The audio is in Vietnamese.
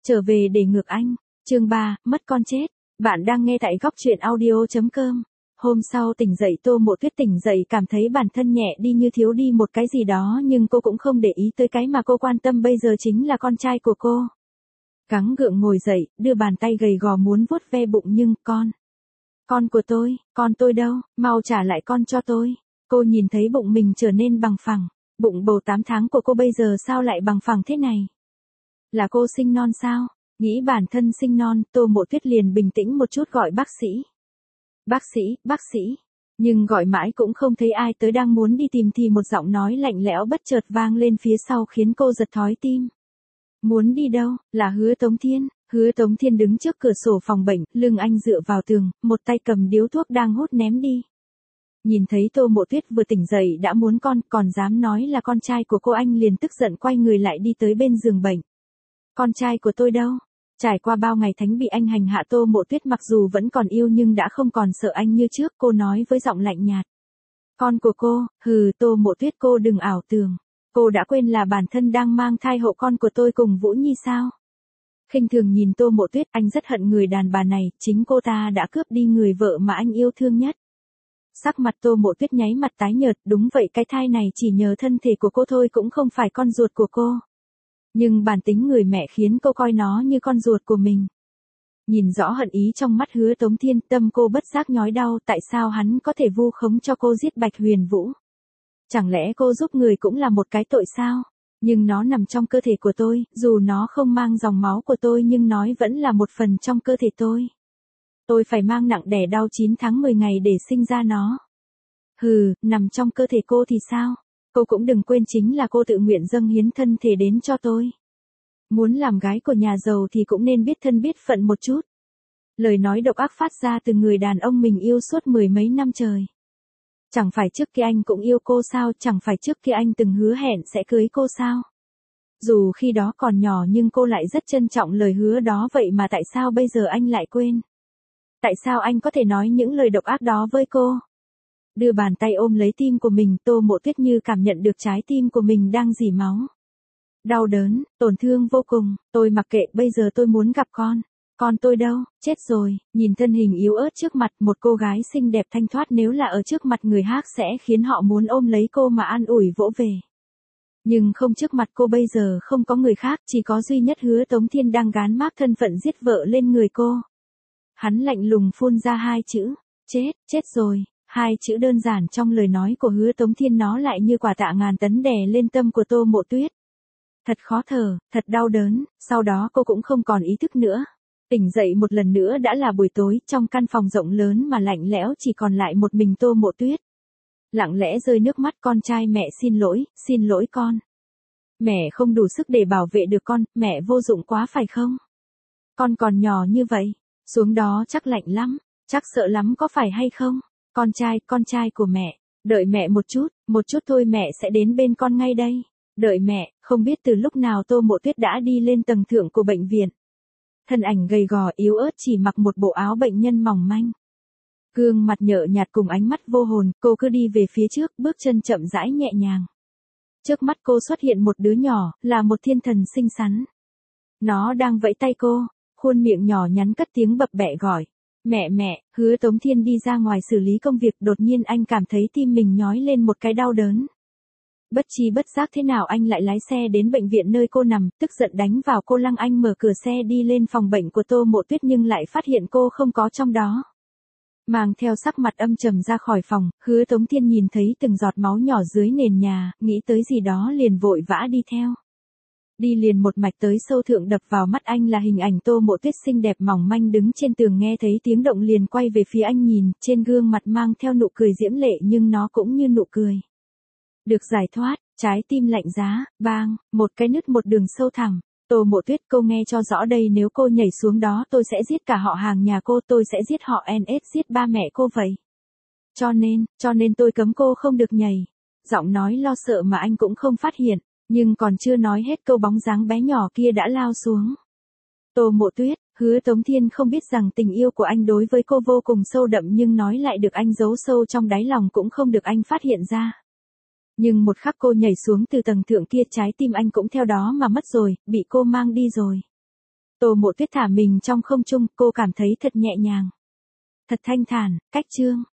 Trở về để ngược anh. Chương 3, mất con chết. Bạn đang nghe tại góc truyện audio.com. Hôm sau tỉnh dậy Tô Mộ Tuyết tỉnh dậy cảm thấy bản thân nhẹ đi như thiếu đi một cái gì đó, nhưng cô cũng không để ý tới cái mà cô quan tâm bây giờ chính là con trai của cô. Gắng gượng ngồi dậy, đưa bàn tay gầy gò muốn vuốt ve bụng nhưng con của tôi, con tôi đâu, mau trả lại con cho tôi. Cô nhìn thấy bụng mình trở nên bằng phẳng, bụng bầu 8 tháng của cô bây giờ sao lại bằng phẳng thế này? Là cô sinh non sao? Nghĩ bản thân sinh non, Tô Mộ Tuyết liền bình tĩnh một chút gọi bác sĩ. Bác sĩ. Nhưng gọi mãi cũng không thấy ai tới, đang muốn đi tìm thì một giọng nói lạnh lẽo bất chợt vang lên phía sau khiến cô giật thói tim. Muốn đi đâu? Là Hứa Tống Thiên. Hứa Tống Thiên đứng trước cửa sổ phòng bệnh, lưng anh dựa vào tường, một tay cầm điếu thuốc đang hút ném đi. Nhìn thấy Tô Mộ Tuyết vừa tỉnh dậy đã muốn con, còn dám nói là con trai của cô, anh liền tức giận quay người lại đi tới bên giường bệnh. Con trai của tôi đâu? Trải qua bao ngày tháng bị anh hành hạ, Tô Mộ Tuyết mặc dù vẫn còn yêu nhưng đã không còn sợ anh như trước, cô nói với giọng lạnh nhạt. Con của cô, Tô Mộ Tuyết, cô đừng ảo tưởng. Cô đã quên là bản thân đang mang thai hộ con của tôi cùng Vũ Nhi sao? Khinh thường nhìn Tô Mộ Tuyết, anh rất hận người đàn bà này, chính cô ta đã cướp đi người vợ mà anh yêu thương nhất. Sắc mặt Tô Mộ Tuyết nháy mặt tái nhợt, đúng vậy, cái thai này chỉ nhờ thân thể của cô thôi, cũng không phải con ruột của cô. Nhưng bản tính người mẹ khiến cô coi nó như con ruột của mình. Nhìn rõ hận ý trong mắt Hứa Tống Thiên, tâm cô bất giác nhói đau, tại sao hắn có thể vu khống cho cô giết Bạch Huyền Vũ? Chẳng lẽ cô giúp người cũng là một cái tội sao? Nhưng nó nằm trong cơ thể của tôi, dù nó không mang dòng máu của tôi nhưng nó vẫn là một phần trong cơ thể tôi. Tôi phải mang nặng đẻ đau 9 tháng 10 ngày để sinh ra nó. Nằm trong cơ thể cô thì sao? Cô cũng đừng quên chính là cô tự nguyện dâng hiến thân thể đến cho tôi. Muốn làm gái của nhà giàu thì cũng nên biết thân biết phận một chút. Lời nói độc ác phát ra từ người đàn ông mình yêu suốt 10 mấy năm trời. Chẳng phải trước kia anh cũng yêu cô sao, chẳng phải trước kia anh từng hứa hẹn sẽ cưới cô sao? Dù khi đó còn nhỏ nhưng cô lại rất trân trọng lời hứa đó, vậy mà tại sao bây giờ anh lại quên? Tại sao anh có thể nói những lời độc ác đó với cô? Đưa bàn tay ôm lấy tim của mình, Tô Mộ Tuyết như cảm nhận được trái tim của mình đang rỉ máu. Đau đớn, tổn thương vô cùng, tôi mặc kệ, bây giờ tôi muốn gặp con. Con tôi đâu? Chết rồi. Nhìn thân hình yếu ớt trước mặt, một cô gái xinh đẹp thanh thoát nếu là ở trước mặt người khác sẽ khiến họ muốn ôm lấy cô mà an ủi vỗ về. Nhưng không, trước mặt cô bây giờ không có người khác, chỉ có duy nhất Hứa Tống Thiên đang gán mác thân phận giết vợ lên người cô. Hắn lạnh lùng phun ra hai chữ, chết rồi. Hai chữ đơn giản trong lời nói của Hứa Tống Thiên, nó lại như quả tạ ngàn tấn đè lên tâm của Tô Mộ Tuyết. Thật khó thở, thật đau đớn, sau đó cô cũng không còn ý thức nữa. Tỉnh dậy một lần nữa đã là buổi tối, trong căn phòng rộng lớn mà lạnh lẽo chỉ còn lại một mình Tô Mộ Tuyết. Lặng lẽ rơi nước mắt, con trai, mẹ xin lỗi con. Mẹ không đủ sức để bảo vệ được con, mẹ vô dụng quá phải không? Con còn nhỏ như vậy, xuống đó chắc lạnh lắm, chắc sợ lắm có phải hay không? Con trai của mẹ, đợi mẹ một chút thôi, mẹ sẽ đến bên con ngay đây. Đợi mẹ. Không biết từ lúc nào Tô Mộ Tuyết đã đi lên tầng thượng của bệnh viện. Thân ảnh gầy gò yếu ớt chỉ mặc một bộ áo bệnh nhân mỏng manh. Gương mặt nhợt nhạt cùng ánh mắt vô hồn, cô cứ đi về phía trước, bước chân chậm rãi nhẹ nhàng. Trước mắt cô xuất hiện một đứa nhỏ, là một thiên thần xinh xắn. Nó đang vẫy tay cô, khuôn miệng nhỏ nhắn cất tiếng bập bẹ gọi. Mẹ. Hứa Tống Thiên đi ra ngoài xử lý công việc, đột nhiên anh cảm thấy tim mình nhói lên một cái đau đớn. Bất chi bất giác thế nào anh lại lái xe đến bệnh viện nơi cô nằm, tức giận đánh vào cô lăng. Anh mở cửa xe đi lên phòng bệnh của Tô Mộ Tuyết nhưng lại phát hiện cô không có trong đó. Mang theo sắc mặt âm trầm ra khỏi phòng, Hứa Tống Thiên nhìn thấy từng giọt máu nhỏ dưới nền nhà, nghĩ tới gì đó liền vội vã đi theo. Đi liền một mạch tới sâu thượng, đập vào mắt anh là hình ảnh Tô Mộ Tuyết xinh đẹp mỏng manh đứng trên tường, nghe thấy tiếng động liền quay về phía anh nhìn, trên gương mặt mang theo nụ cười diễm lệ nhưng nó cũng như nụ cười được giải thoát, trái tim lạnh giá, bang, một cái nứt một đường sâu thẳm. Tô Mộ Tuyết, cô nghe cho rõ đây, nếu cô nhảy xuống đó tôi sẽ giết cả họ hàng nhà cô, tôi sẽ giết họ NS, giết ba mẹ cô vậy. Cho nên tôi cấm cô không được nhảy. Giọng nói lo sợ mà anh cũng không phát hiện, nhưng còn chưa nói hết câu bóng dáng bé nhỏ kia đã lao xuống. Tô Mộ Tuyết, Hứa Tống Thiên không biết rằng tình yêu của anh đối với cô vô cùng sâu đậm nhưng nói lại được anh giấu sâu trong đáy lòng cũng không được anh phát hiện ra. Nhưng một khắc cô nhảy xuống từ tầng thượng kia, trái tim anh cũng theo đó mà mất rồi, bị cô mang đi rồi. Tô Mộ Tuyết thả mình trong không trung, cô cảm thấy thật nhẹ nhàng. Thật thanh thản, cách chương.